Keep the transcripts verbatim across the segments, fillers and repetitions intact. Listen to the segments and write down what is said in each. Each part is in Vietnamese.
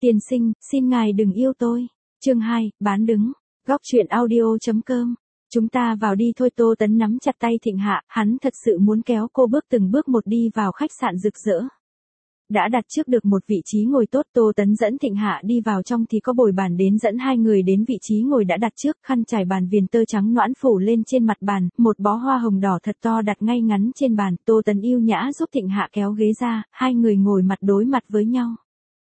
Tiên sinh, xin ngài đừng yêu tôi. Chương hai, bán đứng. Góc truyện audio.com. Chúng ta vào đi thôi. Tô Tấn nắm chặt tay Thịnh Hạ, hắn thật sự muốn kéo cô bước từng bước một đi vào khách sạn rực rỡ. Đã đặt trước được một vị trí ngồi tốt, Tô Tấn dẫn Thịnh Hạ đi vào trong thì có bồi bàn đến dẫn hai người đến vị trí ngồi đã đặt trước, khăn trải bàn viền tơ trắng nõn phủ lên trên mặt bàn, một bó hoa hồng đỏ thật to đặt ngay ngắn trên bàn. Tô Tấn yêu nhã giúp Thịnh Hạ kéo ghế ra, hai người ngồi mặt đối mặt với nhau.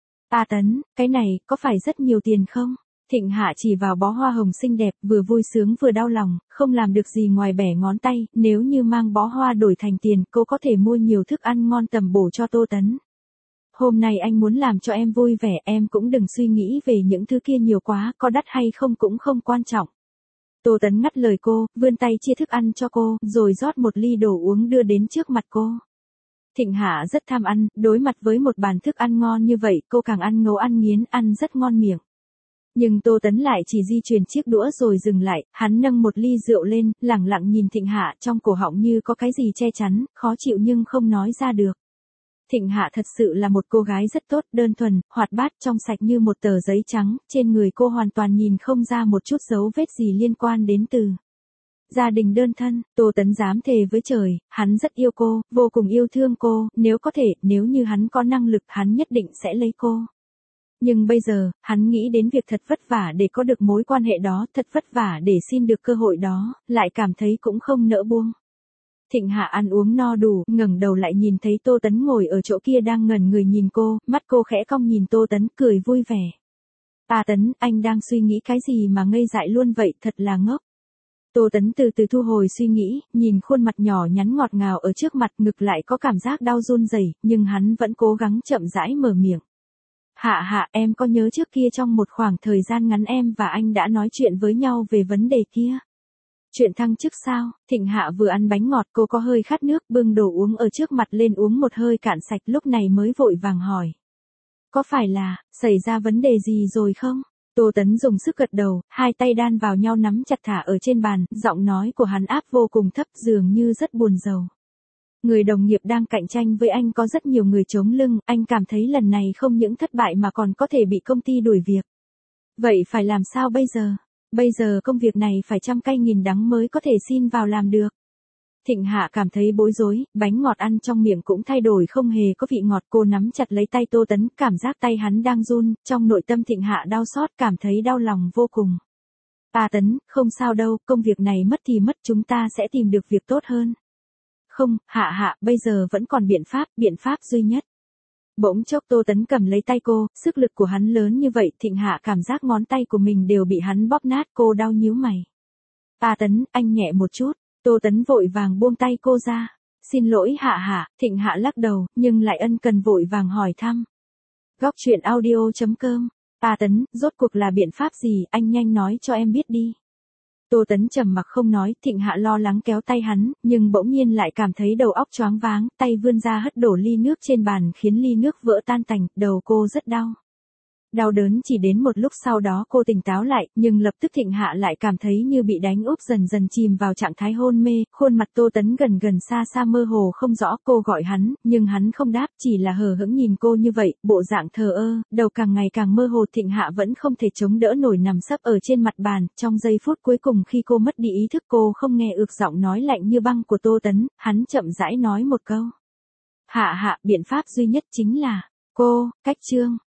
A Tấn, cái này có phải rất nhiều tiền không? Thịnh Hạ chỉ vào bó hoa hồng xinh đẹp, vừa vui sướng vừa đau lòng, không làm được gì ngoài bẻ ngón tay, nếu như mang bó hoa đổi thành tiền, cô có thể mua nhiều thức ăn ngon tầm bổ cho Tô Tấn. Hôm nay anh muốn làm cho em vui vẻ, em cũng đừng suy nghĩ về những thứ kia nhiều quá, có đắt hay không cũng không quan trọng. Tô Tấn ngắt lời cô, vươn tay chia thức ăn cho cô, rồi rót một ly đồ uống đưa đến trước mặt cô. Thịnh Hạ rất tham ăn, đối mặt với một bàn thức ăn ngon như vậy, cô càng ăn ngấu ăn nghiến, ăn rất ngon miệng. Nhưng Tô Tấn lại chỉ di chuyển chiếc đũa rồi dừng lại, hắn nâng một ly rượu lên, lẳng lặng nhìn Thịnh Hạ, trong cổ họng như có cái gì che chắn, khó chịu nhưng không nói ra được. Thịnh Hạ thật sự là một cô gái rất tốt, đơn thuần, hoạt bát, trong sạch như một tờ giấy trắng, trên người cô hoàn toàn nhìn không ra một chút dấu vết gì liên quan đến từ gia đình đơn thân. Tô Tấn dám thề với trời, hắn rất yêu cô, vô cùng yêu thương cô, nếu có thể, nếu như hắn có năng lực, hắn nhất định sẽ lấy cô. Nhưng bây giờ, hắn nghĩ đến việc thật vất vả để có được mối quan hệ đó, thật vất vả để xin được cơ hội đó, lại cảm thấy cũng không nỡ buông. Thịnh Hạ ăn uống no đủ, ngẩng đầu lại nhìn thấy Tô Tấn ngồi ở chỗ kia đang ngẩn người nhìn cô, mắt cô khẽ cong nhìn Tô Tấn, cười vui vẻ. A Tấn, anh đang suy nghĩ cái gì mà ngây dại luôn vậy, thật là ngốc. Tô Tấn từ từ thu hồi suy nghĩ, nhìn khuôn mặt nhỏ nhắn ngọt ngào ở trước mặt, ngực lại có cảm giác đau run rẩy, nhưng hắn vẫn cố gắng chậm rãi mở miệng. Hạ Hạ, em có nhớ trước kia trong một khoảng thời gian ngắn em và anh đã nói chuyện với nhau về vấn đề kia? Chuyện thăng chức sao? Thịnh Hạ vừa ăn bánh ngọt, cô có hơi khát nước, bưng đồ uống ở trước mặt lên uống một hơi cạn sạch, lúc này mới vội vàng hỏi. Có phải là, xảy ra vấn đề gì rồi không? Tô Tấn dùng sức gật đầu, hai tay đan vào nhau nắm chặt thả ở trên bàn, giọng nói của hắn áp vô cùng thấp, dường như rất buồn rầu. Người đồng nghiệp đang cạnh tranh với anh có rất nhiều người chống lưng, anh cảm thấy lần này không những thất bại mà còn có thể bị công ty đuổi việc. Vậy phải làm sao bây giờ? Bây giờ công việc này phải trăm cay nghìn đắng mới có thể xin vào làm được. Thịnh Hạ cảm thấy bối rối, bánh ngọt ăn trong miệng cũng thay đổi không hề có vị ngọt, cô nắm chặt lấy tay Tô Tấn, cảm giác tay hắn đang run, trong nội tâm Thịnh Hạ đau xót, cảm thấy đau lòng vô cùng. A Tấn, không sao đâu, công việc này mất thì mất, chúng ta sẽ tìm được việc tốt hơn. Không, Hạ Hạ, bây giờ vẫn còn biện pháp, biện pháp duy nhất. Bỗng chốc Tô Tấn cầm lấy tay cô, sức lực của hắn lớn như vậy, Thịnh Hạ cảm giác ngón tay của mình đều bị hắn bóp nát, cô đau nhíu mày. A Tấn, anh nhẹ một chút. Tô Tấn vội vàng buông tay cô ra. Xin lỗi Hạ Hạ, Thịnh Hạ lắc đầu, nhưng lại ân cần vội vàng hỏi thăm. Góc truyện audio.com. A Tấn, rốt cuộc là biện pháp gì, anh nhanh nói cho em biết đi. Tô Tấn trầm mặc không nói, Thịnh Hạ lo lắng kéo tay hắn, nhưng bỗng nhiên lại cảm thấy đầu óc choáng váng, tay vươn ra hất đổ ly nước trên bàn khiến ly nước vỡ tan tành, đầu cô rất đau. Đau đớn chỉ đến một lúc sau đó cô tỉnh táo lại, nhưng lập tức Thịnh Hạ lại cảm thấy như bị đánh úp, dần dần chìm vào trạng thái hôn mê, khuôn mặt Tô Tấn gần gần xa xa mơ hồ không rõ, cô gọi hắn, nhưng hắn không đáp, chỉ là hờ hững nhìn cô như vậy, bộ dạng thờ ơ, đầu càng ngày càng mơ hồ. Thịnh Hạ vẫn không thể chống đỡ nổi nằm sấp ở trên mặt bàn, trong giây phút cuối cùng khi cô mất đi ý thức cô không nghe ược giọng nói lạnh như băng của Tô Tấn, hắn chậm rãi nói một câu. Hạ Hạ, biện pháp duy nhất chính là, cô, cách trương.